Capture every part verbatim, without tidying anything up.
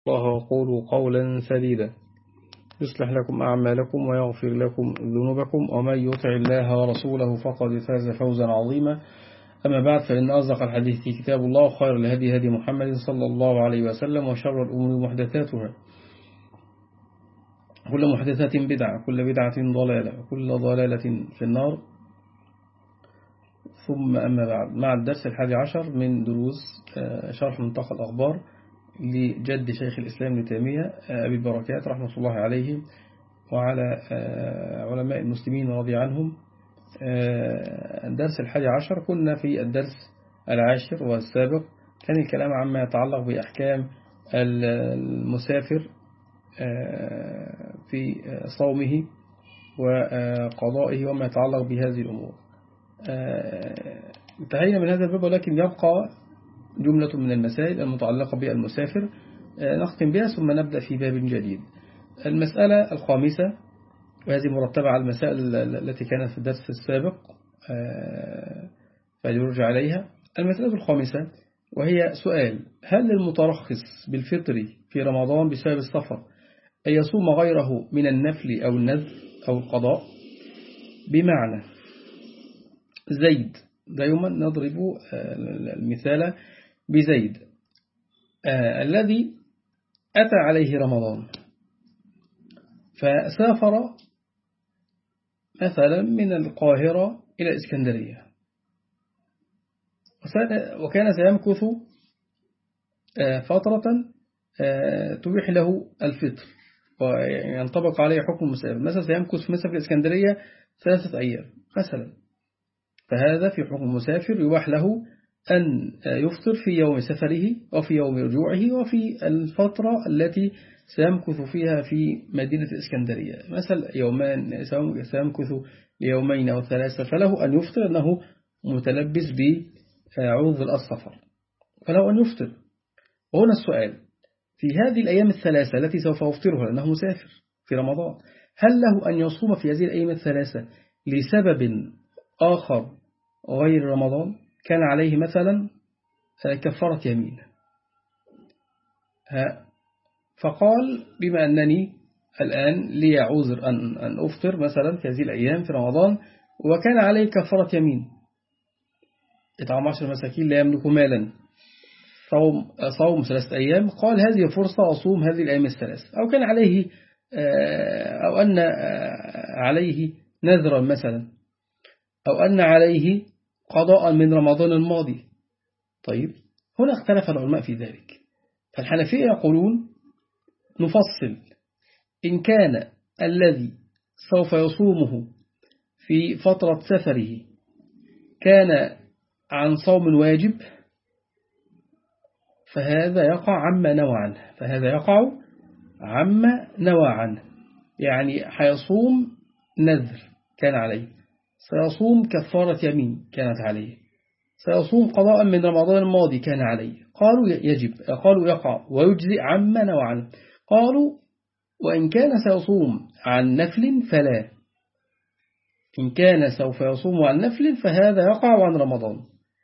الله وقولوا قولا سديدا يصلح لكم أعمالكم ويغفر لكم ذنوبكم ومن يطع الله ورسوله فقد فاز فوزا عظيما. أما بعد، فإن أصدق الحديث كتاب الله، وخير الهدي هدي محمد صلى الله عليه وسلم، وشر الأمور محدثاتها، كل محدثات بدعة، كل بدعة ضلالة، وكل ضلالة في النار. ثم أما بعد، مع الدرس الحادي عشر من دروس شرح منطقة الأخبار لجد شيخ الإسلام ابن تيمية أبي البركات رحمة الله عليه وعلى علماء المسلمين رضي عنهم. الدرس الحادي عشر كنا في الدرس العاشر والسابق، كان الكلام عما يتعلق بأحكام المسافر في صومه وقضائه وما يتعلق بهذه الأمور. انتهينا من هذا الباب، ولكن يبقى جملة من المسائل المتعلقة بالمسافر نختم بها ثم نبدأ في باب جديد. المسألة الخامسة، وهذه مرتبة على المسائل التي كانت في الدرس السابق فليرجع عليها. المسألة الخامسة وهي سؤال: هل للمترخص بالفطر في رمضان بسبب السفر أن يصوم غيره من النفل أو النذر أو القضاء؟ بمعنى زيد، دائما نضرب المثال بزيد آه الذي أتى عليه رمضان فسافر مثلا من القاهرة إلى الإسكندرية، وكان سيمكث آه فترة آه تبيح له الفطر وينطبق عليه حكم المسافر. مثلا سيمكث مثلا في الإسكندرية ثلاثة أيام مثلا، فهذا في حكم المسافر يباح له أن يفطر في يوم سفره وفي يوم رجوعه وفي الفترة التي سيمكث فيها في مدينة الإسكندرية، مثلا يومان سيمكث ليومين أو ثلاثة، فله أن يفطر أنه متلبس بعذر السفر، فله أن يفطر. وهنا السؤال: في هذه الأيام الثلاثة التي سوف يفطرها لأنه مسافر في رمضان، هل له أن يصوم في هذه الأيام الثلاثة لسبب آخر غير رمضان؟ كان عليه مثلا كفارة يمين، فقال بما أنني الآن لي عذر أن أن أفطر مثلا في هذه الأيام في رمضان، وكان عليه كفارة يمين إطعام عشر مساكين لا يملك مالا، صوم صوم ثلاثة أيام، قال هذه فرصة أصوم هذه الأيام الثلاث. أو كان عليه أو أن عليه نذرا مثلا، أو أن عليه قضاء من رمضان الماضي. طيب، هنا اختلف العلماء في ذلك، فالحنفية يقولون نفصل: إن كان الذي سوف يصومه في فترة سفره كان عن صوم واجب فهذا يقع عما نوى عنه، فهذا يقع عما نوى عنه، يعني حيصوم نذر كان عليه، سيصوم كفارة يمين كانت عليه، سيصوم قضاء من رمضان الماضي كان عليه. قالوا يجب، قالوا يقع ويجزئ عما نوى عنه. قالوا وإن كان سيصوم عن نفل فلا، إن كان سوف يصوم عن نفل فهذا يقع عن رمضان.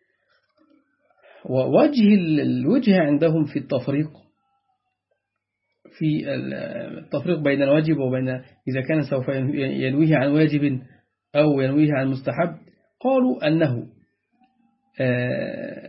ووجه الوجه عندهم في التفريق في التفريق بين الواجب وبين إذا كان سوف ينويه عن واجب أو ينويه عن مستحب، قالوا أنه آه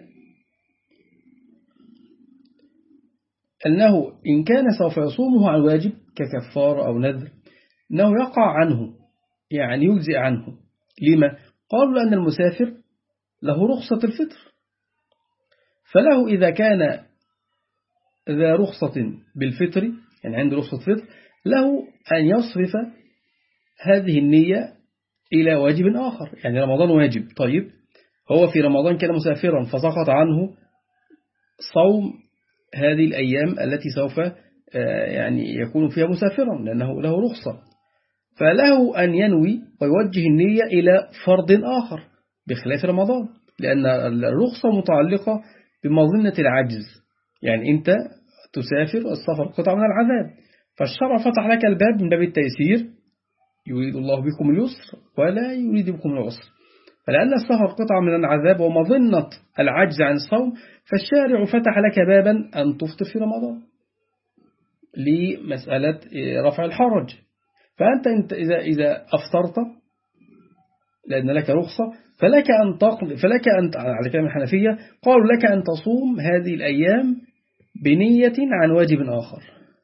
أنه إن كان سوف يصومه عن واجب ككفار أو نذر أنه يقع عنه، يعني يجزئ عنه. لما؟ قالوا لأن المسافر له رخصة الفطر، فله إذا كان ذا رخصة بالفطر، يعني عنده رخصة فطر، له أن يصرف هذه النية إلى واجب آخر، يعني رمضان واجب، طيب هو في رمضان كان مسافرا فسقط عنه صوم هذه الأيام التي سوف يعني يكون فيها مسافرا لأنه له رخصة، فله أن ينوي ويوجه النية إلى فرض آخر بخلاف رمضان، لأن الرخصة متعلقة بمظنة العجز، يعني أنت تسافر السفر قطعة من العذاب، فالشرع فتح لك الباب من باب التيسير، يريد الله بكم اليسر ولا يريد بكم العسر، فلأن السفر قطعة من العذاب ومظنة العجز عن الصوم، فالشارع فتح لك بابا أن تفطر في رمضان. لمسألة رفع الحرج. فأنت انت إذا إذا أفطرت لأن لك رخصة فلك أن تقضي فلك أن على كلام الحنفية قالوا لك أن تصوم هذه الأيام بنية عن واجب آخر.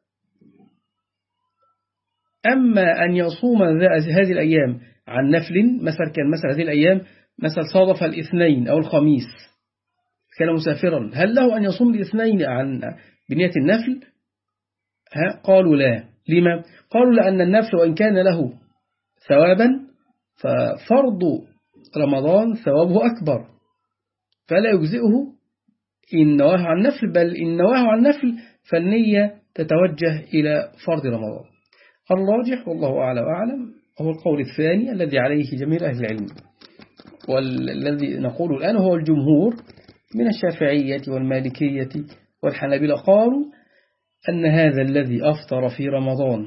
أما أن يصوم هذه الأيام عن نفل مثلا كان مثلا هذه الأيام مثلا صادف الاثنين أو الخميس كان مسافرا هل له أن يصوم الاثنين عن بنية النفل؟ ها قالوا لا. لما؟ قالوا لأن النفل وإن كان له ثوابا ففرض رمضان ثوابه أكبر فلا يجزئه إن نواه عن نفل، بل إن نواه عن نفل فالنية تتوجه إلى فرض رمضان. الراجح والله أعلى وأعلم هو القول الثاني الذي عليه جميع أهل العلم، والذي نقول الآن هو الجمهور من الشافعية والمالكية والحنابلة قالوا أن هذا الذي أفطر في رمضان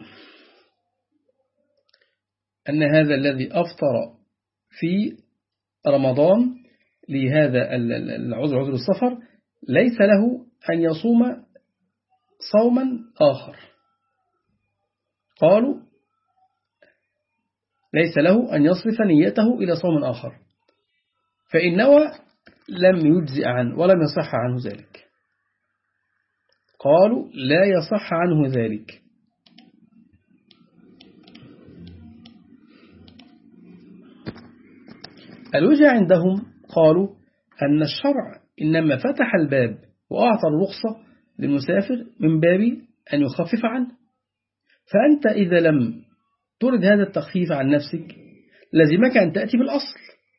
أن هذا الذي أفطر في رمضان لهذا العذر عذر السفر ليس له أن يصوم صوما آخر. قالوا ليس له أن يصرف نيته إلى صوم آخر، فإن نوى لم يجزئ عنه ولم يصح عنه ذلك. قالوا لا يصح عنه ذلك. الوجه عندهم قالوا أن الشرع إنما فتح الباب وأعطى الرخصة للمسافر من باب أن يخفف عنه، فأنت إذا لم ترد هذا التخفيف عن نفسك لازمك أن تأتي بالأصل.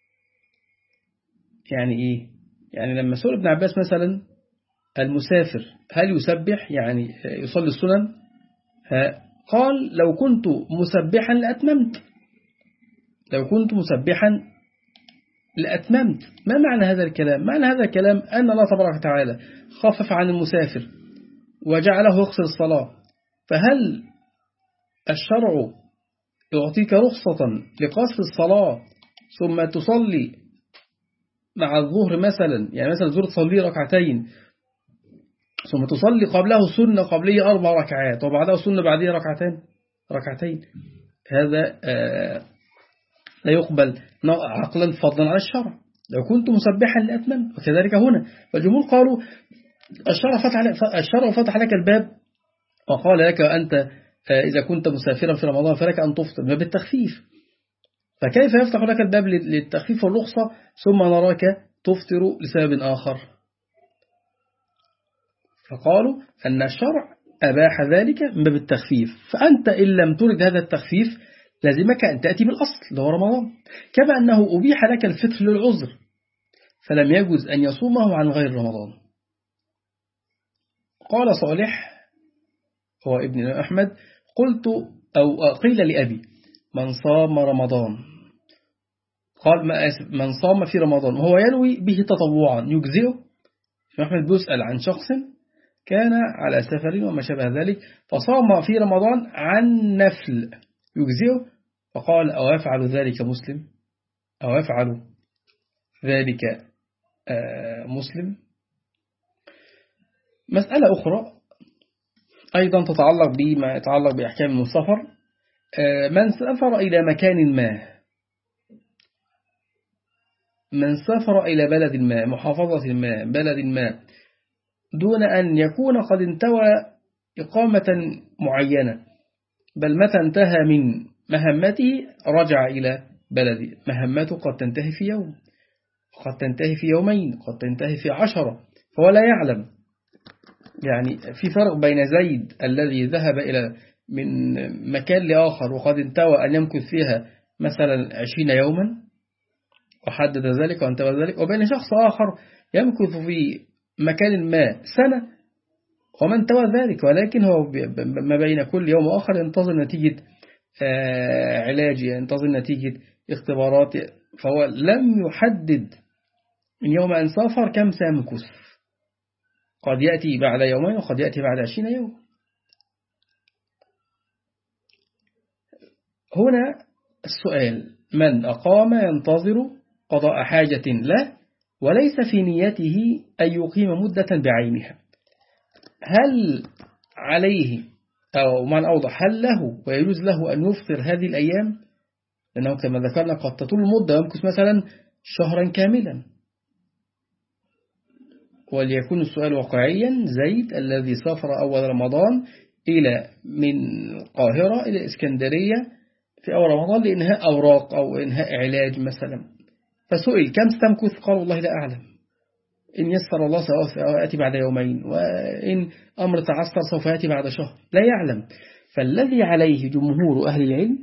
يعني إيه؟ يعني لما سئل ابن عباس مثلا المسافر هل يسبح يعني يصلي السنن؟ قال لو كنت مسبحا لأتممت لو كنت مسبحا لأتممت. ما معنى هذا الكلام؟ معنى هذا الكلام أن الله تبارك وتعالى خفف عن المسافر وجعله يقصر الصلاة، فهل الشرع يعطيك رخصة لقصر الصلاة ثم تصلي مع الظهر مثلا، يعني مثلا الظهر تصلي ركعتين ثم تصلي قبله سنة قبلية أربع ركعات وبعدها سنة بعدها ركعتين ركعتين هذا آه لا يقبل عقلا فضلا على الشرع. لو كنت مسبحا لأتمم. وكذلك هنا فالجمهور قالوا الشرع فتح الشرع فتح لك الباب وقال لك أنت إذا كنت مسافرا في رمضان فلك أن تفطر باب التخفيف، فكيف يفتح لك الباب للتخفيف والرخصة ثم نراك تفطر لسبب آخر؟ فقالوا أن الشرع أباح ذلك من باب التخفيف، فأنت إن لم ترد هذا التخفيف لازمك أن تأتي بالأصل اللي هو رمضان، كما أنه أبيح لك الفطر للعذر فلم يجوز أن يصومه عن غير رمضان. قال صالح هو ابن أحمد قلت أو قيل لأبي من صام رمضان قال ما آسف من صام في رمضان وهو ينوي به تطوعا يجزئه. أحمد بيسأل عن شخص كان على سفر وما شابه ذلك فصام في رمضان عن نفل يجزئه، فقال أو يفعل ذلك مسلم أو يفعل ذلك مسلم. مسألة أخرى أيضا تتعلق بما يتعلق بأحكام السفر، من سافر إلى مكان ما من سافر إلى بلد ما محافظة ما بلد ما دون أن يكون قد انتوى إقامة معينة، بل متى انتهى من مهمته رجع إلى بلده. مهمته قد تنتهي في يوم قد تنتهي في يومين قد تنتهي في عشرة فهو لا يعلم. يعني في فرق بين زيد الذي ذهب إلى من مكان لآخر وقد انتوى أن يمكث فيها مثلا عشرين يوما وحدد ذلك وانتوى ذلك، وبين شخص آخر يمكث في مكان ما سنة ومن انتوى ذلك، ولكن هو ما بين كل يوم وآخر ينتظر نتيجة علاج ينتظر نتيجة اختبارات، فهو لم يحدد من يوم أن سافر كم سيمكث، قد يأتي بعد يومين وقد يأتي بعد عشرين يوم. هنا السؤال من أقام ينتظر قضاء حاجة له وليس في نيته أن يقيم مدة بعينها، هل عليه أو معنى أوضح، هل له ويجوز له أن يفطر هذه الأيام؟ لأنه كما ذكرنا قد تطول المدة ويمكث مثلا شهرا كاملا. وليكون السؤال واقعيا، زيد الذي سافر أول رمضان إلى من القاهرة إلى الإسكندرية في أول رمضان لإنهاء أوراق أو إنهاء علاج مثلا، فسئل كم ستمكث؟ قال والله لا أعلم، إن يسر الله سيأتي بعد يومين، وإن أمر تعسر سوف يأتي بعد شهر، لا يعلم. فالذي عليه جمهور أهل العلم،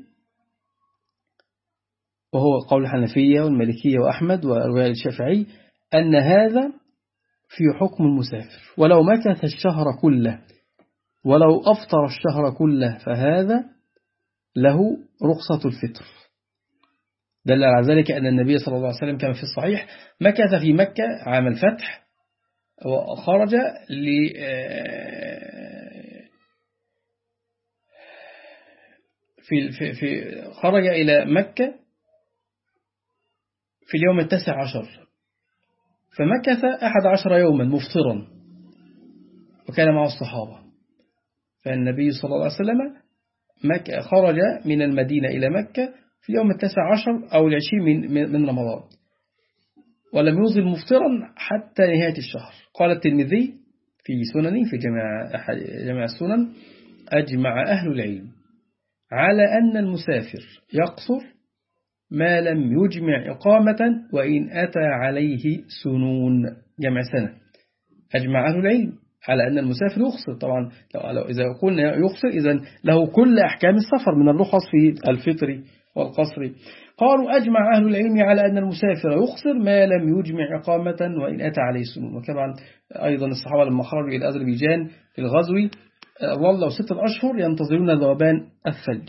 وهو قول الحنفية والمالكية وأحمد ورواية الشافعي، أن هذا في حكم المسافر، ولو مكث الشهر كله ولو أفطر الشهر كله فهذا له رخصة الفطر. دل على ذلك أن النبي صلى الله عليه وسلم كما في الصحيح مكث في مكة عام الفتح، وخرج ل في في في خرج إلى مكة في اليوم التاسع عشر، فمكث أحد عشر يوما مفطرا وكان معه الصحابة. فالنبي صلى الله عليه وسلم خرج من المدينة إلى مكة في اليوم التاسع عشر أو العشرين من من رمضان، ولم يوصل مفطرا حتى نهاية الشهر. قال الترمذي في سننه في جمع جمع السنن: أجمع أهل العلم على أن المسافر يقصر ما لم يجمع إقامة وإن أتى عليه سنون، جمع سنة. أجمع أهل العلم على أن المسافر يقصر. طبعا لو إذا قلنا يقصر إذن له كل أحكام السفر من الرخص في الفطر والقصر. قالوا أجمع أهل العلم على أن المسافر يقصر ما لم يجمع إقامة وإن أتى عليه سنون. وكمان أيضا الصحابة لما خرجوا إلى أذربيجان للغزو ظلوا ستة أشهر ينتظرون ذوبان الثلج.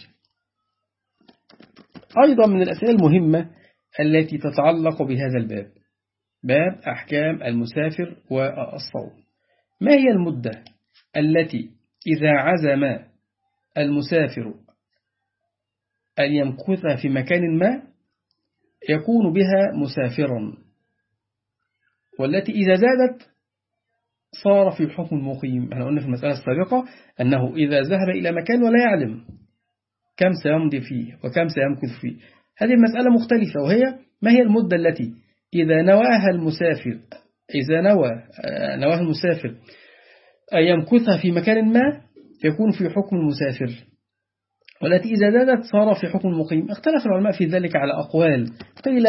أيضا من الأسئلة المهمة التي تتعلق بهذا الباب، باب أحكام المسافر والصوم. ما هي المدة التي إذا عزم المسافر أن يمكث في مكان ما يكون بها مسافرا، والتي إذا زادت صار في حكم المقيم؟ احنا قلنا في المسألة السابقة أنه إذا ذهب إلى مكان ولا يعلم كم سيمضي فيه وكم سيمكث فيه، هذه المسألة مختلفة، وهي ما هي المدة التي إذا نواها المسافر إذا نوى نواها المسافر أن يمكث في مكان ما يكون في حكم المسافر، والتي إذا زادت صار في حكم المقيم. اختلف العلماء في ذلك على أقوال. قيل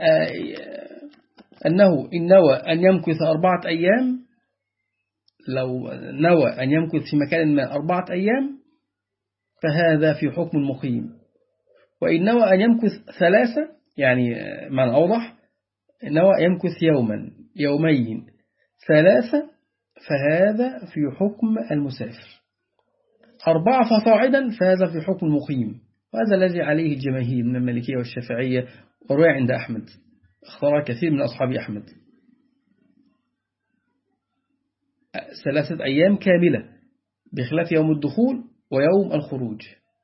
أنه إن نوى أن يمكث أربعة أيام، لو نوى أن يمكث في مكان ما أربعة أيام فهذا في حكم المقيم، وإن نوى أن يمكث ثلاثة، يعني معنى أوضح، نوى يمكث يوما يومين ثلاثة فهذا في حكم المسافر، أربعة فصاعدا فهذا في حكم المقيم. وهذا الذي عليه الجماهير من المالكية والشافعية وروي عند أحمد، اختار كثير من أصحاب أحمد ثلاثة أيام كاملة بخلاف يوم الدخول ويوم الخروج.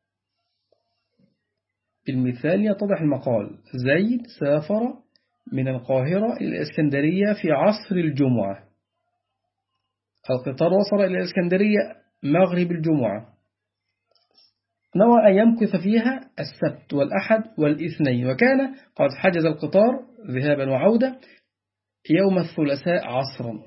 المثال يتضح المقال: زيد سافر من القاهرة إلى الإسكندرية في عصر الجمعة، القطار وصل إلى الإسكندرية مغرب الجمعة، نوى أن يمكث فيها السبت والأحد والاثنين، وكان قد حجز القطار ذهابا وعودة يوم الثلاثاء عصرا،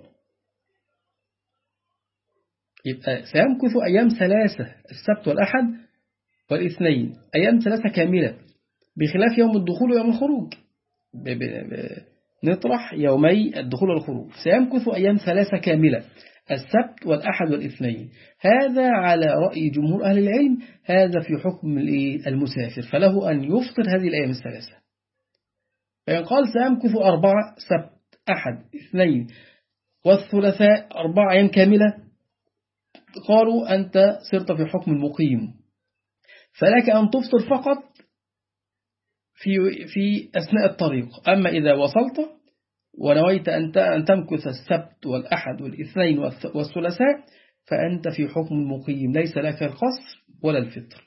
يبقى سيمكث أيام ثلاثة، السبت والأحد والاثنين، أيام ثلاثة كاملة بخلاف يوم الدخول ويوم الخروج. ب ب ب نطرح يومي الدخول والخروج، سيمكث أيام ثلاثة كاملة، السبت والأحد والاثنين. هذا على رأي جمهور أهل العلم هذا في حكم المسافر، فله أن يفطر هذه الأيام الثلاثة. فإن قال سيمكث أربعة، سبت أحد اثنين والثلاثاء أربعة أيام كاملة، قالوا أنت صرت في حكم المقيم، فلك أن تفطر فقط في في أثناء الطريق. أما إذا وصلت ونويت أن تمكث السبت والأحد والاثنين والثلاثاء فأنت في حكم المقيم، ليس لك القصر ولا الفطر،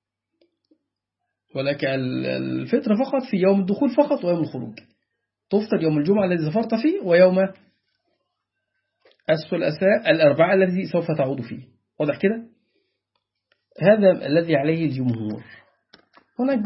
ولك الفطر فقط في يوم الدخول فقط ويوم الخروج. تفطر يوم الجمعة الذي سافرت فيه ويوم الثلاثاء الأربعاء الذي سوف تعود فيه. واضح كده؟ هذا الذي عليه الجمهور. هناك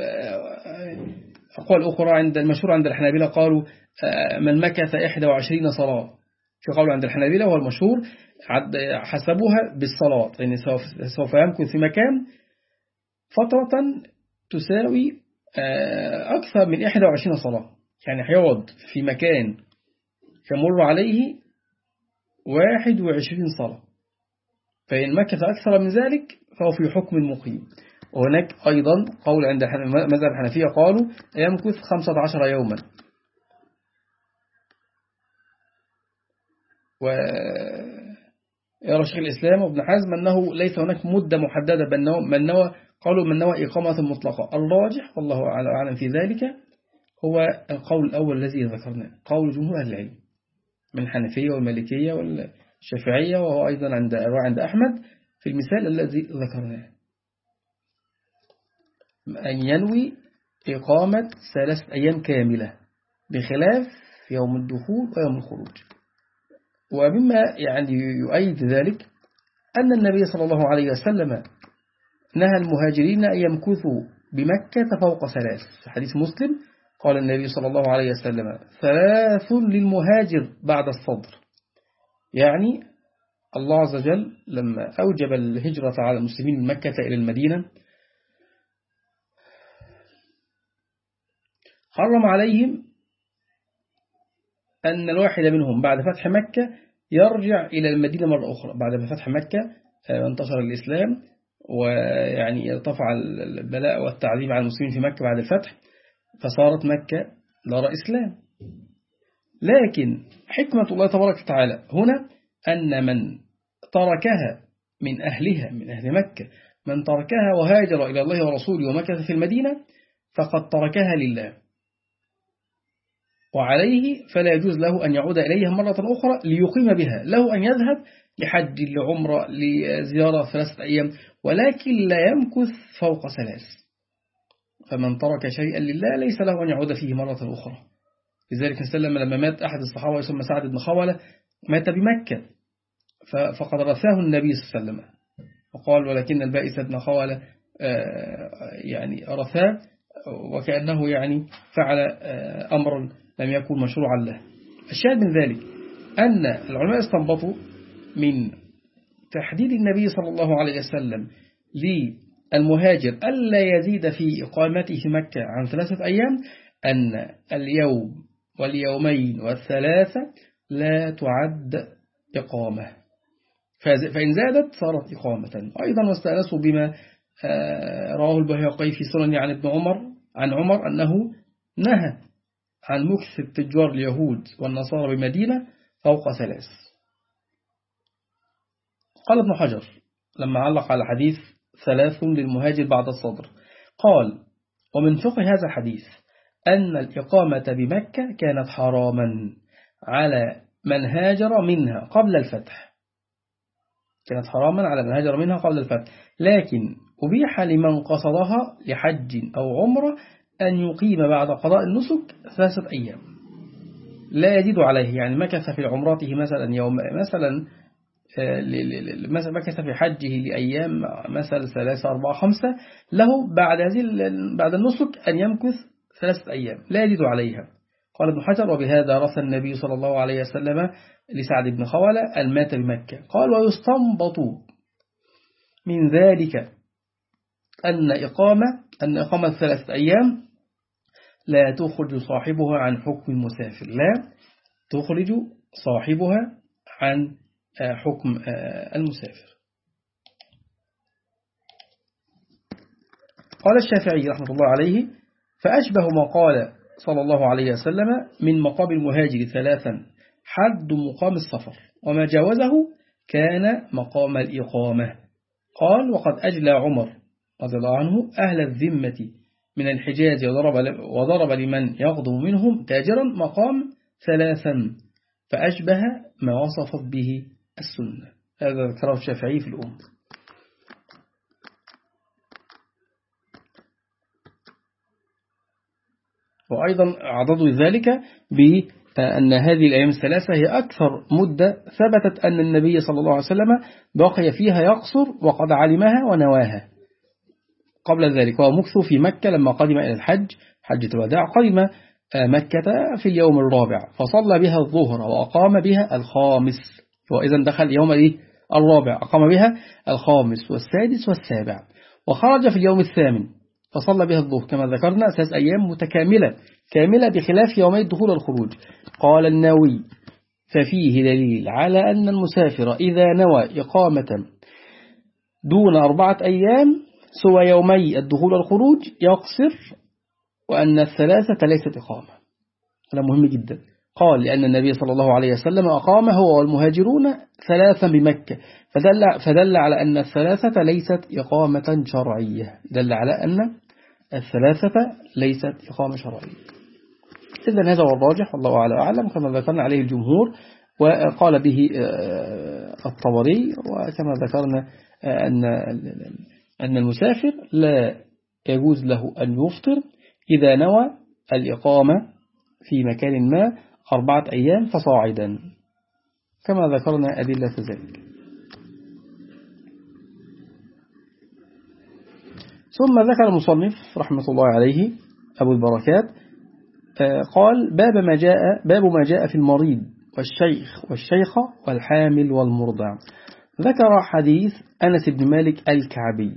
أقوال أخرى عند المشهور عند الحنابلة، قالوا من مكث إحدى وعشرين صلاة. في قول عند الحنابلة وهو المشهور حسبوها بالصلاة، يعني سوف يمكث في مكان فترة تساوي أكثر من إحدى وعشرين صلاة، يعني هيقعد في مكان يمر عليه واحد وعشرين صلاة، فإن مكث أكثر من ذلك فهو في حكم المقيم. وهناك أيضا قول عند مذهب الحنفية قالوا يمكث خمسة عشر يوما. ويرى شيخ الإسلام وابن حزم أنه ليس هناك مدة محددة، من نوى قالوا من نوى إقامة مطلقة. الراجح والله أعلم في ذلك هو القول الأول الذي ذكرناه، قول جمهور أهل العلم من الحنفية والمالكية والشافعية، وهو أيضا عند عند أحمد في المثال الذي ذكرناه، أن ينوي إقامة ثلاثة أيام كاملة بخلاف يوم الدخول ويوم الخروج. ومما يعني يؤيد ذلك أن النبي صلى الله عليه وسلم نهى المهاجرين أن يمكثوا بمكة فوق ثلاث. في حديث مسلم قال النبي صلى الله عليه وسلم ثلاث للمهاجر بعد الصدر، يعني الله عز وجل لما أوجب الهجرة على المسلمين من مكة إلى المدينة حرم عليهم أن الواحد منهم بعد فتح مكة يرجع إلى المدينة مرة أخرى. بعد فتح مكة انتشر الإسلام، ويعني ارتفع البلاء والتعذيب على المسلمين في مكة بعد الفتح، فصارت مكة دار إسلام. لكن حكمة الله تبارك وتعالى هنا أن من تركها من أهلها من أهل مكة، من تركها وهاجر إلى الله ورسوله ومكث في المدينة فقد تركها لله، وعليه فلا يجوز له أن يعود إليها مرة أخرى ليقيم بها. له أن يذهب لحج لعمرة لزيارة ثلاثة أيام، ولكن لا يمكث فوق ثلاث. فمن ترك شيئا لله ليس له أن يعود فيه مرة أخرى. لذلك سلم لما مات أحد الصحابة يسمى سعد بن خولة مات بمكة، فقد رثاه النبي صلى الله عليه وسلم وقال ولكن البائس بن خولة يعني رثاه، وكأنه يعني فعل أمرا لم يكن مشروعا له. الشاهد من ذلك أن العلماء استنبطوا من تحديد النبي صلى الله عليه وسلم للمهاجر ألا يزيد في إقامته في مكة عن ثلاثة أيام أن اليوم واليومين والثلاثة لا تعد إقامة، فإن زادت صارت إقامة. أيضا واستأنسوا بما رواه البيهقي في سنن عن ابن عمر عن عمر أنه نهى عن مكث التجار اليهود والنصارى بمدينة فوق ثلاث. قال ابن حجر لما علق على حديث ثلاث للمهاجر بعد الصدر قال ومن فقه هذا الحديث أن الإقامة بمكة كانت حراما على من هاجر منها قبل الفتح، كانت حراما على من هاجر منها قبل الفتح، لكن أبيح لمن قصدها لحج أو عمرة أن يقيم بعد قضاء النسك ثلاثة أيام لا يزيد عليه. يعني مكث في عمرته مثلا يوم مثلا مثلا مكث في حجه لأيام مثلا ثلاثة أربعة خمسة، له بعد هذه بعد النسك أن يمكث ثلاثة أيام لا يزيد عليها. قال ابن حجر وبهذا رثى النبي صلى الله عليه وسلم لسعد بن خولة المات بمكة. قال ويستنبط من ذلك أن إقامة أن إقامة ثلاثة أيام لا تخرج صاحبها عن حكم المسافر، لا تخرج صاحبها عن حكم المسافر. قال الشافعي رحمة الله عليه فأشبه ما قال صلى الله عليه وسلم من مقام المهاجر ثلاثا حد مقام السفر، وما جاوزه كان مقام الإقامة. قال وقد أجلى عمر رضي الله عنه أهل الذمة من الحجاز وضرب, وضرب لمن يغضب منهم تاجرا مقام ثلاثا، فأشبه ما وصفت به السنة. هذا ذكره الشافعي في الأم. وأيضا عضدوا ذلك أن هذه الأيام الثلاثة هي أكثر مدة ثبتت أن النبي صلى الله عليه وسلم بقي فيها يقصر وقد علمها ونواها. قبل ذلك هو مكث في مكة لما قدم إلى الحج حجة الوداع، قدم مكة في اليوم الرابع فصلى بها الظهر وأقام بها الخامس، وإذا دخل يوم الرابع أقام بها الخامس والسادس والسابع، وخرج في اليوم الثامن فصلى بها الظهر كما ذكرنا ثلاث أيام متكاملة كاملة بخلاف يومي الدخول والخروج. قال النووي ففيه دليل على أن المسافر إذا نوى إقامة دون أربعة أيام سوى يومي الدخول والخروج يقصر، وأن الثلاثة ليست إقامة. هذا مهم جدا. قال لأن النبي صلى الله عليه وسلم أقام هو والمهاجرون ثلاثا بمكة، فدل, فدل على أن الثلاثة ليست إقامة شرعية، دل على أن الثلاثة ليست إقامة شرعية. إذن هذا هو الراجح والله أعلى أعلم كما ذكرنا عليه الجمهور، وقال به الطبري، وكما ذكرنا أن أن المسافر لا يجوز له أن يفطر إذا نوى الإقامة في مكان ما أربعة أيام فصاعدا كما ذكرنا أدلة ذلك. ثم ذكر المصنف رحمة الله عليه أبو البركات قال باب ما جاء باب ما جاء في المريض والشيخ والشيخة والحامل والمرضع. ذكر حديث أنس بن مالك الكعبي.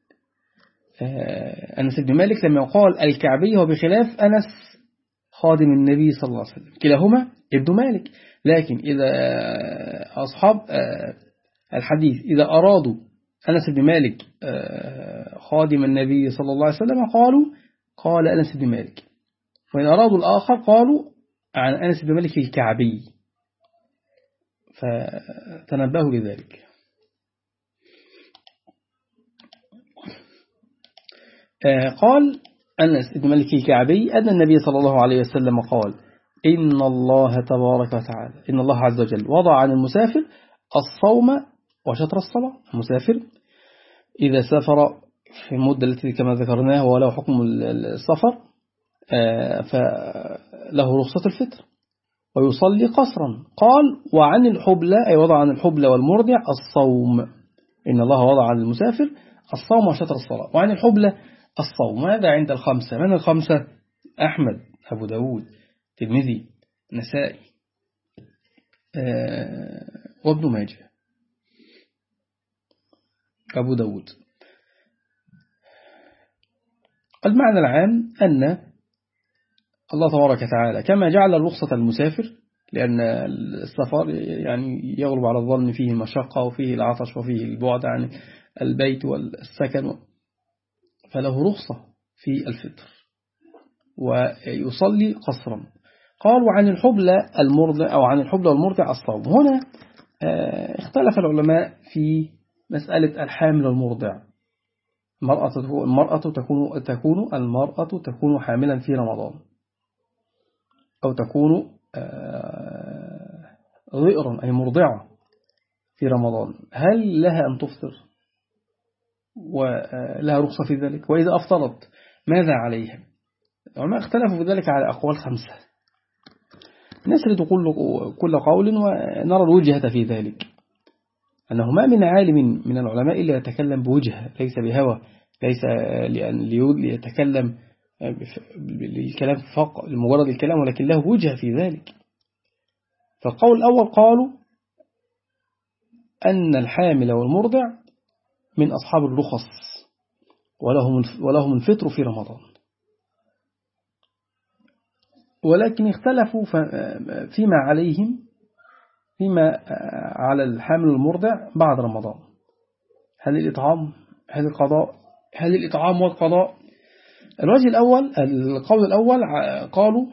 أنس بن مالك لما قال الكعبي هو بخلاف أنس خادم النبي صلى الله عليه وسلم، كلاهما ابن مالك، لكن إذا أصحاب الحديث إذا أرادوا أنس بن مالك خادم النبي صلى الله عليه وسلم قالوا قال أنس بن مالك، وإن أرادوا الآخر قالوا عن أنس بن مالك الكعبي، فتنبهوا لذلك. قال أنس بن مالك الكعبي أن النبي صلى الله عليه وسلم قال إن الله تبارك وتعالى إن الله عز وجل وضع عن المسافر الصوم وشطر الصلاة. المسافر إذا سافر في المدة التي كما ذكرناها ولو حكم السفر فله رخصة الفطر ويصلي قصرا. قال وعن الحبلى أي وضع عن الحبلى والمرضع الصوم. إن الله وضع عن المسافر الصوم وشطر الصلاة وعن الحبلى الصوم. هذا عند الخمسة. من الخمسة؟ أحمد، أبو داود، ترمذي، نسائي، آه وابن ماجه. أبو داود. المعنى العام أن الله تبارك وتعالى كما جعل الرخصة المسافر، لأن السفر يعني يغلب على الظن فيه المشقة وفيه العطش وفيه البعد عن البيت والسكن، فله رخصة في الفطر ويصلي قصرا. قال وعن الحبلى المرضع أو عن الحبلى والمرضع الصوم. هنا اختلف العلماء في مسألة الحامل والمرضع. المرأة المرأة تكون تكون المرأة تكون حاملا في رمضان أو تكون ضئرا أي مرضعة في رمضان، هل لها أن تفطر ولها رخصة في ذلك؟ وإذا أفطرت ماذا عليها؟ العلماء اختلفوا في ذلك على أقوال خمسة، نسرد كل كل قول ونرى الوجهة في ذلك. أنه ما من عالم من العلماء إلا يتكلم بوجهة، ليس بهوى، ليس لأن ليتكلم بالكلام فقط لمجرد الكلام، ولكن له وجهة في ذلك. فالقول الأول قالوا أن الحامل والمرضع من أصحاب الرخص ولهم ولهم الفطر في رمضان، ولكن اختلفوا فيما عليهم فيما على الحامل والمرضع بعد رمضان. هل الإطعام هل القضاء هل الإطعام والقضاء؟ الوجه الأول القول الأول قالوا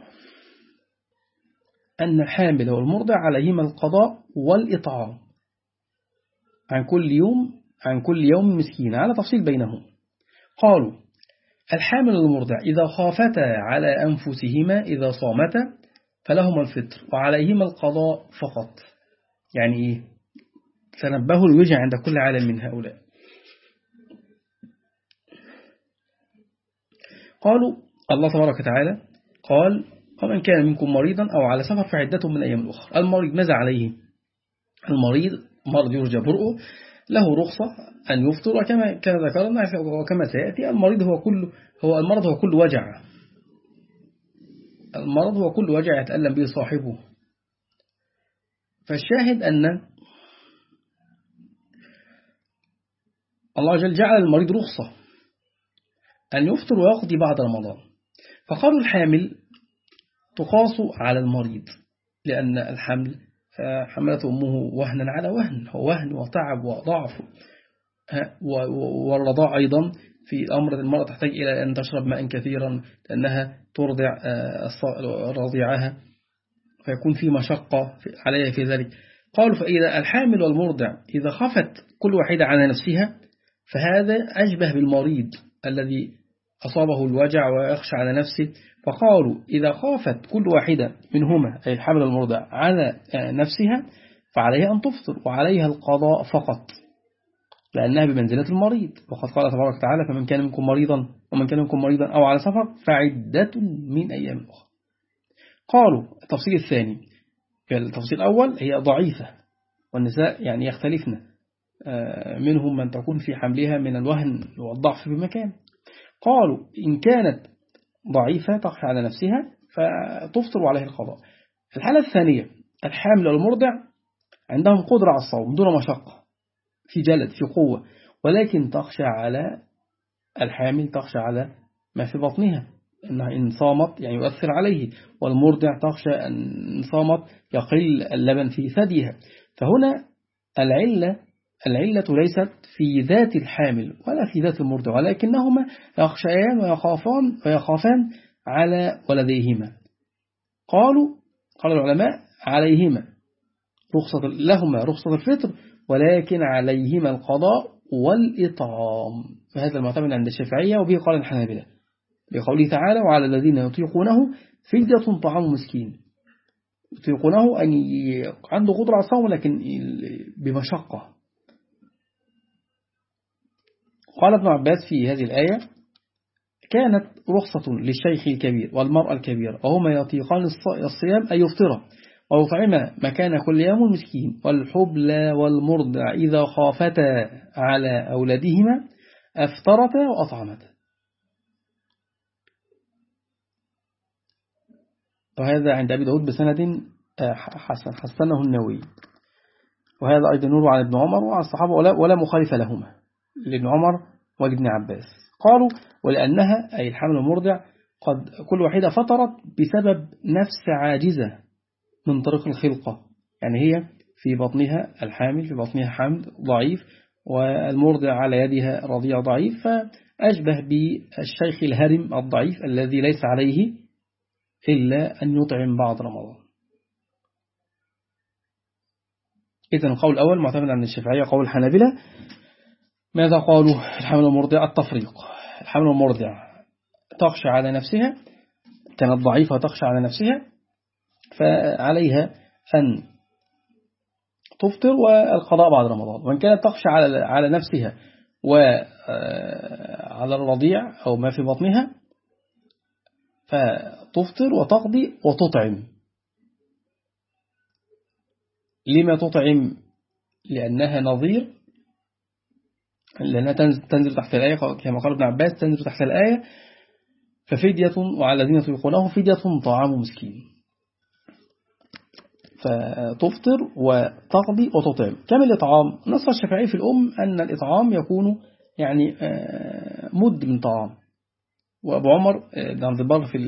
أن الحامل والمرضع عليهما القضاء والإطعام عن كل يوم عن كل يوم مسكين على تفصيل بينهم. قالوا الحامل والمرضع إذا خافتا على أنفسهما إذا صامتا فلهما الفطر وعليهما القضاء فقط. يعني إيه؟ تنبهوا الوجه عند كل عالم من هؤلاء. قالوا الله تبارك وتعالى قال ومن كان منكم مريضا أو على سفر فعدة من أيام الأخرى. المريض ماذا عليه؟ المريض مرض يرجى برؤه له رخصة أن يفطر، وكما كما ذكرنا وكما سيأتي المريض هو كل هو المرض هو كل وجع، المرض هو كل وجع يتألم به صاحبه. فالشاهد أن الله جل جعل المريض رخصة أن يفطر ويقضي بعد رمضان. فقالوا الحامل تقاس على المريض، لأن الحمل حملت أمه وهنا على وهن، هو وهن وتعب وضعف، والرضاع أيضا في أمر المرأة تحتاج إلى أن تشرب ماء كثيرا لأنها ترضع رضيعها، فيكون في مشقة عليها في ذلك. قالوا فإذا الحامل والمرضع إذا خفت كل واحدة على نفسها فهذا أشبه بالمريض الذي أصابه الوجع ويخشى على نفسه. فقالوا إذا خافت كل واحدة منهما أي الحامل والمرضع على نفسها فعليها أن تفطر وعليها القضاء فقط، لأنها بمنزلة المريض. وقد قال تبارك وتعالى فمن كان منكم مريضا ومن كان منكم مريضا أو على سفر فعدة من أيام أخرى. قالوا التفصيل الثاني، التفصيل الأول هي ضعيفة والنساء يعني يختلفن، منهم من تكون في حملها من الوهن والضعف بمكان. قالوا إن كانت ضعيفة تخشى على نفسها فتفطر عليه القضاء. الحالة الثانية الحامل والمرضع عندهم قدرة على الصوم دون مشقة، في جلد في قوة، ولكن تخشى على الحامل تخشى على ما في بطنها أنها إن صامت يعني يؤثر عليه، والمرضع تخشى أن صامت يقل اللبن في ثديها. فهنا العلة العلة ليست في ذات الحامل ولا في ذات المرضع، ولكنهما يخشيان ويخافان ويخافان على ولديهما. قالوا قال العلماء عليهما رخصة لهما رخصة الفطر، ولكن عليهما القضاء والإطعام. فهذا المعتمد عند الشافعية وبه قال الحنابلة بقوله تعالى وعلى الذين يطيقونه فدية طعام مسكين. يطيقونه أن عنده قدرة على الصوم لكن بمشقة. قال ابن عباس في هذه الآية كانت رخصة للشيخ الكبير والمرأة الكبيرة وهما يطيقان الصيام أي يفطر ويطعم مكان كل يوم مسكين، والحبلى والمرضع إذا خافتا على أولادهما أفطرتا وأطعمتا. وهذا عند أبي داود بسند حسن حسنه النووي، وهذا أيضا نور عن ابن عمر وعن الصحابة ولا, ولا مخالف لهما لابن عمر ولابن عباس. قالوا ولأنها أي الحمل والمرضع قد كل واحدة فطرت بسبب نفس عاجزة من طريق الخلقة، يعني هي في بطنها الحامل في بطنها حمل ضعيف والمرضع على يدها رضيع ضعيف، فأشبه بالشيخ الهرم الضعيف الذي ليس عليه إلا أن يطعم بعد رمضان. إذن القول الأول معتمد عن الشافعية. قول الحنابلة ماذا قالوا؟ الحمل والمرضع التفريق، الحمل والمرضع تخشى على نفسها كانت ضعيفة تخشى على نفسها فعليها أن تفطر والقضاء بعد رمضان، وإن كانت تخشى على على نفسها وعلى الرضيع أو ما في بطنها فتفطر وتقضي وتطعم. لما تطعم؟ لأنها نظير، لأنها تنزل تحت الآية كما قال ابن عباس تنزل تحت الآية ففدية وعلى الذين يطيقونه فدية طعام مسكين، فتفطر وتقضي وتطعم. كم الإطعام؟ نص الشافعي في الأم أن الإطعام يكون يعني مد من طعام، وأبو عمر بن عبد البر في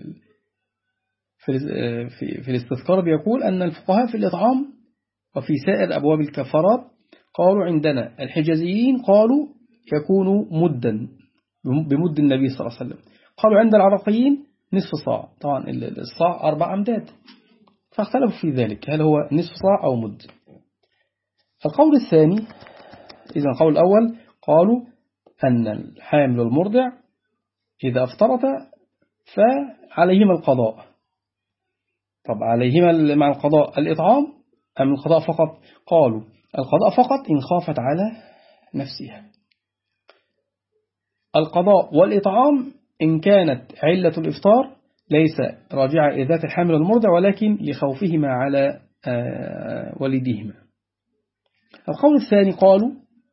في في الاستذكار بيقول أن الفقهاء في الإطعام وفي سائر أبواب الكفارات قالوا عندنا الحجازيين قالوا يكون مدا بمد النبي صلى الله عليه وسلم، قالوا عند العراقيين نصف صاع، طبعا الصاع أربع أمداد، فاختلفوا في ذلك هل هو نصف صاع أو مد. القول الثاني إذا القول الأول قالوا أن الحامل والمرضع إذا أفطرتا فعليهما القضاء. طب عليهما مع القضاء الإطعام أم القضاء فقط؟ قالوا القضاء فقط إن خافت على نفسها، القضاء والإطعام إن كانت علة الإفطار ليس راجعة إلى ذات الحامل والمرضع ولكن لخوفهما على والديهما. القول الثاني قالوا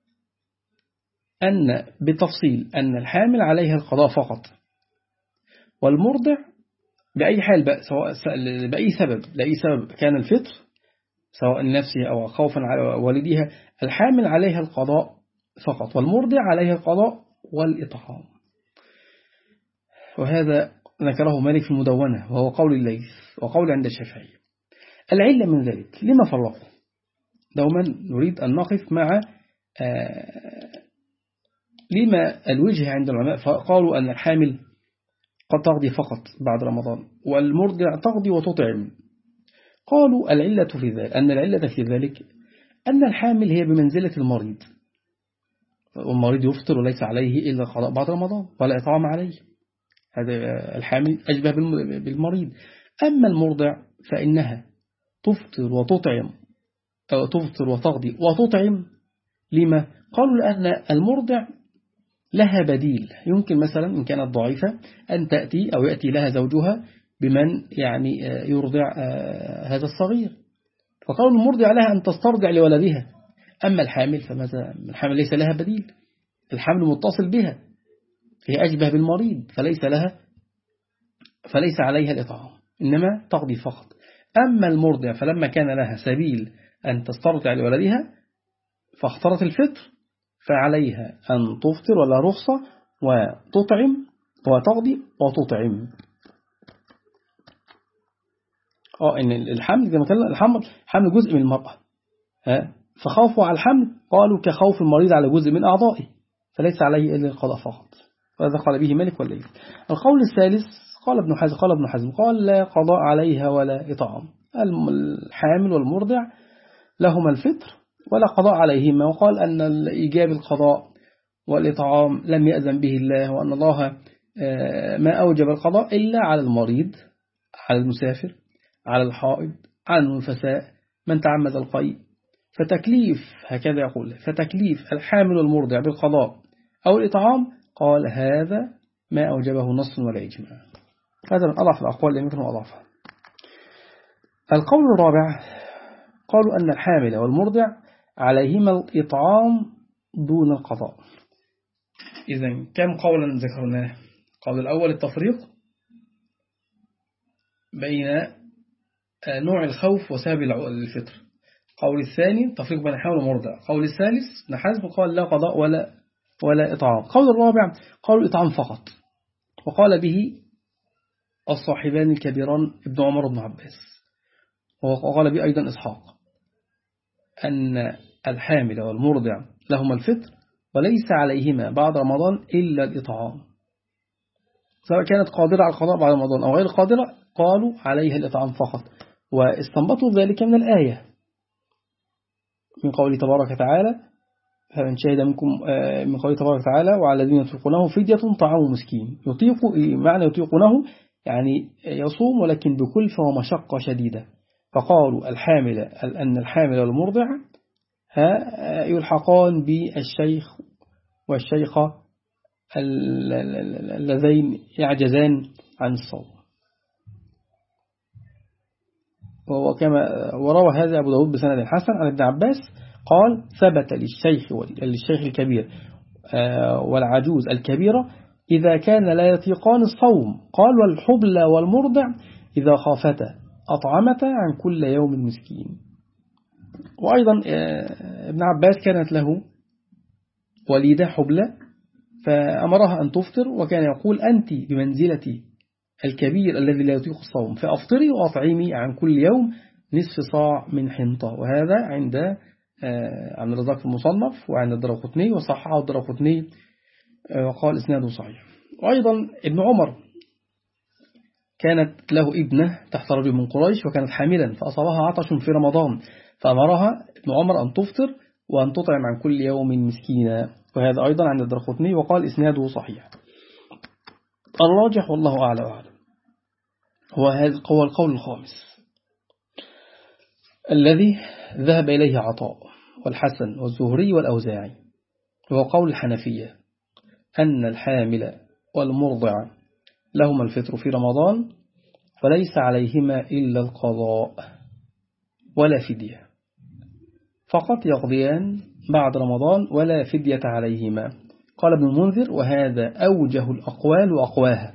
أن بتفصيل أن الحامل عليها القضاء فقط، والمرضع بأي حال بقى، سواء بأي سبب لأي سبب كان الفطر سواء نفسه أو خوفا على والديها، الحامل عليها القضاء فقط، والمرضع عليها القضاء والإطعام. وهذا ذكره مالك في المدونة وهو قول الليث وقول عند الشافعي. العلة من ذلك لما فرقوا؟ دوما نريد أن نقف مع آه لما الوجه عند العلماء، فقالوا أن الحامل قد تقضي فقط بعد رمضان والمرضع تقضي وتطعم. قالوا العلة في ذلك أن العلة في ذلك أن الحامل هي بمنزلة المريض، والمريض يفطر وليس عليه إلا القضاء بعد رمضان ولا إطعام عليه، هذا الحامل أشبه بالمريض. أما المرضع فإنها تفطر وتطعم أو تفطر وتقضي وتطعم. لما؟ قالوا لأن المرضع لها بديل، يمكن مثلا إن كانت ضعيفة أن تأتي أو يأتي لها زوجها بمن يعني يرضع هذا الصغير، فقالوا المرضع لها أن تسترضع لولدها. أما الحامل فماذا؟ الحامل ليس لها بديل، الحمل متصل بها، هي أشبه بالمريض، فليس لها فليس عليها الإطعام إنما تقضي فقط. أما المرضع فلما كان لها سبيل أن تسترضع لولدها فاختارت الفطر فعليها أن تفطر ولا رخصة وتطعم وتقضي وتطعم. اه إن الحمل زي ما قلنا الحمل حمل جزء من المرأة، فخافوا على الحمل قالوا كخوف المريض على جزء من أعضائه فليس عليه إلا القضاء فقط. وهذا قال به مالك والليث. القول الثالث قال ابن حزم قال ابن حزم قال لا قضاء عليها ولا إطعام، الحامل والمرضع لهما الفطر ولا قضاء عليهما، وقال أن إيجاب القضاء والإطعام لم يأذن به الله، وأن الله ما أوجب القضاء إلا على المريض، على المسافر، على الحائض، على النفساء، من تعمد القيء. فتكليف هكذا يقول فتكليف الحامل والمرضع بالقضاء أو الإطعام قال هذا ما أوجبه نص ولا إجماع. هذا من أضعف الأقوال اللي يمكن أضعفها. القول الرابع قالوا أن الحامل والمرضع عليهما الإطعام دون القضاء. إذن كم قولا ذكرناه؟ القول الأول التفريق بين نوع الخوف وسبب الفطر. القول الثاني تفريق بين الحامل والمرضع. القول الثالث نحزب قال لا قضاء ولا ولا إطعام. القول الرابع قالوا إطعام فقط، وقال به الصاحبان الكبيران ابن عمر وابن عباس، وقال به أيضا إسحاق أن الحامل والمرضع لهما الفطر وليس عليهما بعد رمضان إلا الإطعام، سواء كانت قادرة على القضاء بعد رمضان أو غير قادرة قالوا عليها الإطعام فقط. واستنبطوا ذلك من الآية من قوله تبارك وتعالى فمن شهد منكم من قوله تبارك وتعالى وعلى الذين يطيقونه فدية طعام مسكين. يطيق معنى يطيقونه يعني يصوم ولكن بكلفة ومشقة شديدة، فقالوا الحامل أن الحامل والمرضع يلحقان بالشيخ والشيخة اللذين يعجزان عن الصوم. وكما وروى هذا أبو داود بسند حسن عن ابن عباس قال ثبت للشيخ للشيخ الكبير والعجوز الكبيرة إذا كان لا يطيقان الصوم، قال والحبل والمرضع إذا خافتا أطعمتا عن كل يوم مسكين. وأيضا ابن عباس كانت له وليدة حبلة فأمرها أن تفطر، وكان يقول أنت بمنزلة الكبير الذي لا يطيق الصوم فأفطري وأطعمي عن كل يوم نصف صاع من حنطة. وهذا عند عن الرزاق في المصنف وعند الدرقطني وصححه الدرقطني وقال إسناده صحيح. وأيضا ابن عمر كانت له ابنة تحت رجل من قريش وكانت حاملا فأصابها عطش في رمضان، فأمرها ابن عمر أن تفطر وأن تطعم عن كل يوم مسكينا، وهذا أيضا عند الدرقطني وقال إسناده صحيح. الراجح والله أعلى وأعلم هو هذا هو القول الخامس الذي ذهب إليه عطاء والحسن والزهري والأوزاعي، وهو قول الحنفية أن الحامل والمرضع لهما الفطر في رمضان فليس عليهما إلا القضاء ولا فدية، فقط يقضيان بعد رمضان ولا فدية عليهما. قال ابن المنذر: وهذا أوجه الأقوال وأقواها.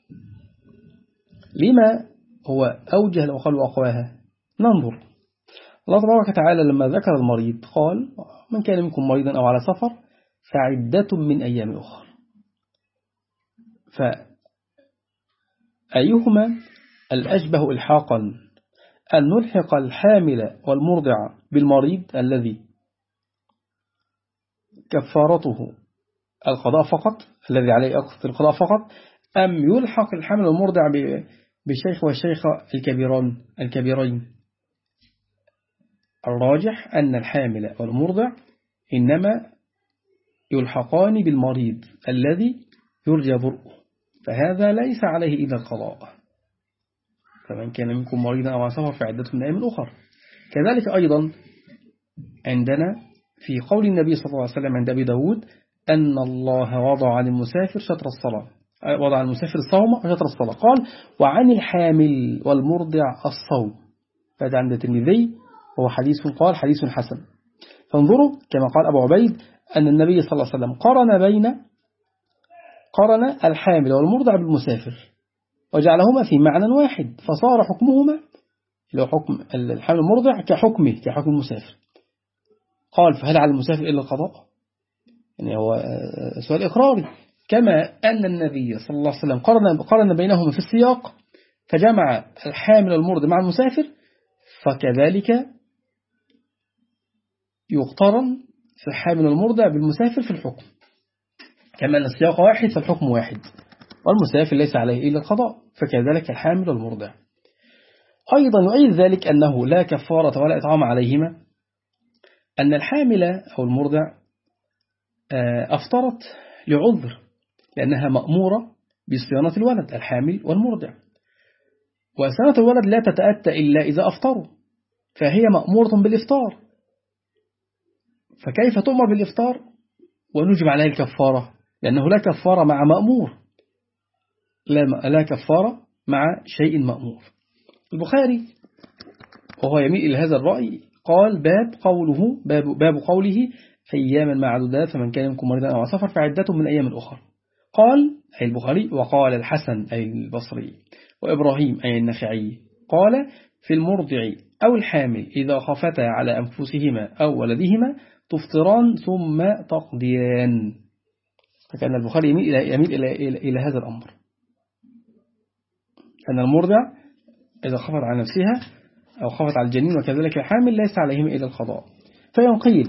لما هو أوجه الأقوال وأقواها؟ ننظر. الله تبارك وتعالى لما ذكر المريض قال: من كان منكم مريضا أو على سفر فعدة من أيام أخرى. فأيهما الأشبه إلحاقا، أن نلحق الحامل والمرضع بالمريض الذي كفارته القضاء فقط، الذي عليه أقصى القضاء فقط، أم يلحق الحامل والمرضع بالشيخ والشيخة الكبيرين الكبيرين؟ الراجح أن الحامل والمرضع إنما يلحقان بالمريض الذي يرجى برؤه، فهذا ليس عليه إلا القضاء. فمن كان منكم مريضا أو على سفر فعدة من أيام أخرى. كذلك أيضا عندنا في قول النبي صلى الله عليه وسلم عند أبي داود أن الله وضع عن المسافر شطر الصلاة، وضع عن المسافر الصوم وشطر الصلاة، قال: وعن الحامل والمرضع الصوم. هذا عند الترمذي هو حديث، قال حديث حسن. فانظروا كما قال أبو عبيد أن النبي صلى الله عليه وسلم قرن بين قرن الحامل والمرضع بالمسافر وجعلهما في معنى واحد، فصار حكمهما لو حكم الحامل والمرضع كحكمه كحكم المسافر. قال: فهل على المسافر إلا القضاء؟ يعني هو سؤال إقراري، كما أن النبي صلى الله عليه وسلم قرن قرن بينهما في السياق فجمع الحامل والمرضع مع المسافر، فكذلك يقترن في الحامل والمرضع بالمسافر في الحكم، كما أن السياق واحد فالحكم واحد، والمسافر ليس عليه إلا القضاء، فكذلك الحامل والمرضع. أيضا يؤيد ذلك أنه لا كفارة ولا إطعام عليهما، أن الحامل أو المرضع أفطرت لعذر، لأنها مأمورة بصيانة الولد الحامل والمرضع، وصيانة الولد لا تتأتى إلا إذا أفطروا، فهي مأمورة بالإفطار، فكيف تؤمر بالإفطار ونجب عليه الكفارة؟ لأنه لا كفارة مع مأمور، لا, لا كفارة مع شيء مأمور. البخاري وهو يميل إلى هذا الرأي قال: باب قوله باب, باب قوله أياما معدودات فمن كان منكم مريضا أو على سفر فعدة من أيام أخرى. قال أي البخاري: وقال الحسن أي البصري وإبراهيم أي النخعي قال: في المرضع أو الحامل إذا خافتا على أنفسهما أو ولدهما تفطران ثم تقضيان. فكان البخاري يميل إلى, يميل إلى, إلى, إلى هذا الأمر، أن المرضع إذا خفت على نفسها أو خفت على الجنين وكذلك الحامل ليس عليهم إلا القضاء. فينقيل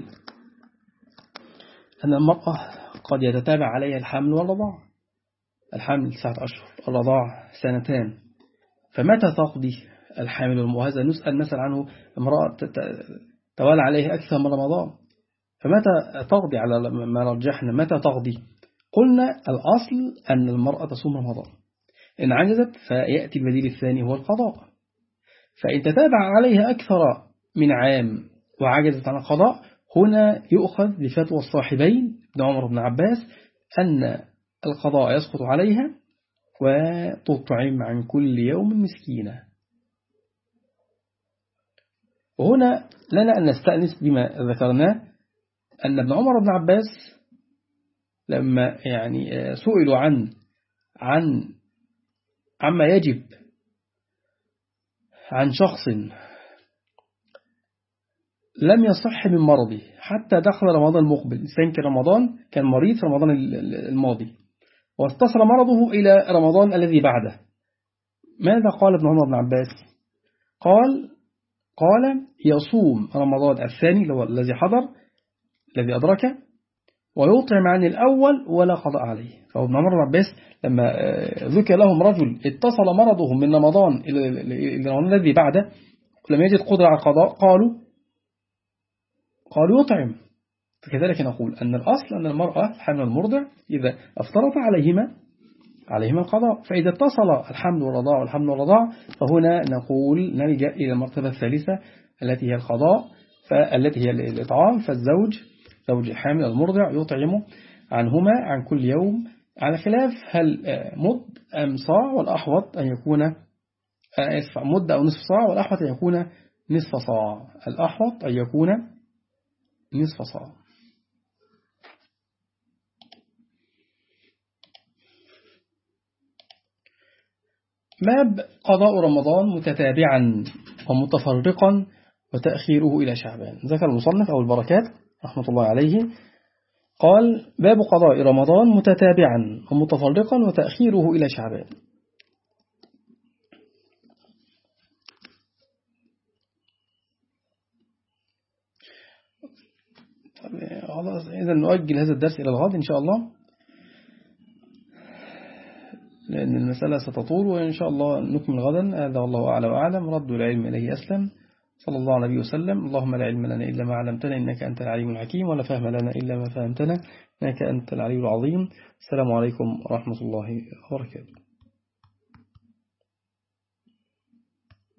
أن المرأة قد يتتابع عليها الحمل والرضاع، الحمل تسعة أشهر، الرضاع سنتان، فمتى تقضي الحامل؟ وهذا نسأل نسأل عنه امرأة توالى عليها أكثر من رمضان، فمتى تقضي؟ على ما رجحنا متى تقضي؟ قلنا الأصل أن المرأة تصوم رمضان، إن عجزت فيأتي البديل الثاني هو القضاء. فإن تتابع عليها أكثر من عام وعجزت عن القضاء، هنا يؤخذ بفتوى الصاحبين ابن عمر وابن عباس أن القضاء يسقط عليها وتطعم عن كل يوم مسكينة. وهنا لنا أن نستأنس بما ذكرناه أن ابن عمر وابن عباس لما يعني سئلوا عن عن عما يجب عن شخص لم يصح من مرضه حتى دخل رمضان المقبل، سنك رمضان كان مريض في رمضان الماضي واتصل مرضه إلى رمضان الذي بعده، ماذا قال ابن عمر بن عباس؟ قال قال يصوم رمضان الثاني الذي حضر الذي أدركه ويطعم عن الأول ولا قضاء عليه. فابن عمر بن عباس لما ذكر لهم رجل اتصل مرضه من رمضان إلى رمضان الذي بعده لم يجد قدرة على القضاء قالوا قالوا يطعم. فكذلك نقول أن الأصل أن المرأة الحامل والمرضع إذا افترض عليهما عليهما القضاء، فإذا اتصل الحمل والرضاع والحمل والرضاع فهنا نقول نلجأ إلى المرتبة الثالثة التي هي القضاء، فالتي هي الإطعام، فالزوج زوج الحامل والمرضع يطعم عنهما عن كل يوم، على خلاف هل مد أم صاع، والأحوط أن يكون أنا آسف مد أو نصف صاع، والأحوط أن يكون نصف صاع، الأحوط أن يكون نصف صاع. باب قضاء رمضان متتابعا ومتفرقا وتأخيره إلى شعبان. ذكر المصنف أو البركات رحمة الله عليه قال: باب قضاء رمضان متتابعا ومتفرقا وتأخيره إلى شعبان. خلاص إذا نؤجل هذا الدرس إلى الغد إن شاء الله، لأن المسألة ستطول، وإن شاء الله نكمل غدا. هذا والله أعلى وأعلم. رد العلم إليه أسلم. صلى الله عليه وسلم. اللهم لا علم لنا إلا ما علمتنا إنك أنت العليم الحكيم، ولا فهم لنا إلا ما فهمتنا إنك أنت العلي العظيم. السلام عليكم ورحمة الله وبركاته.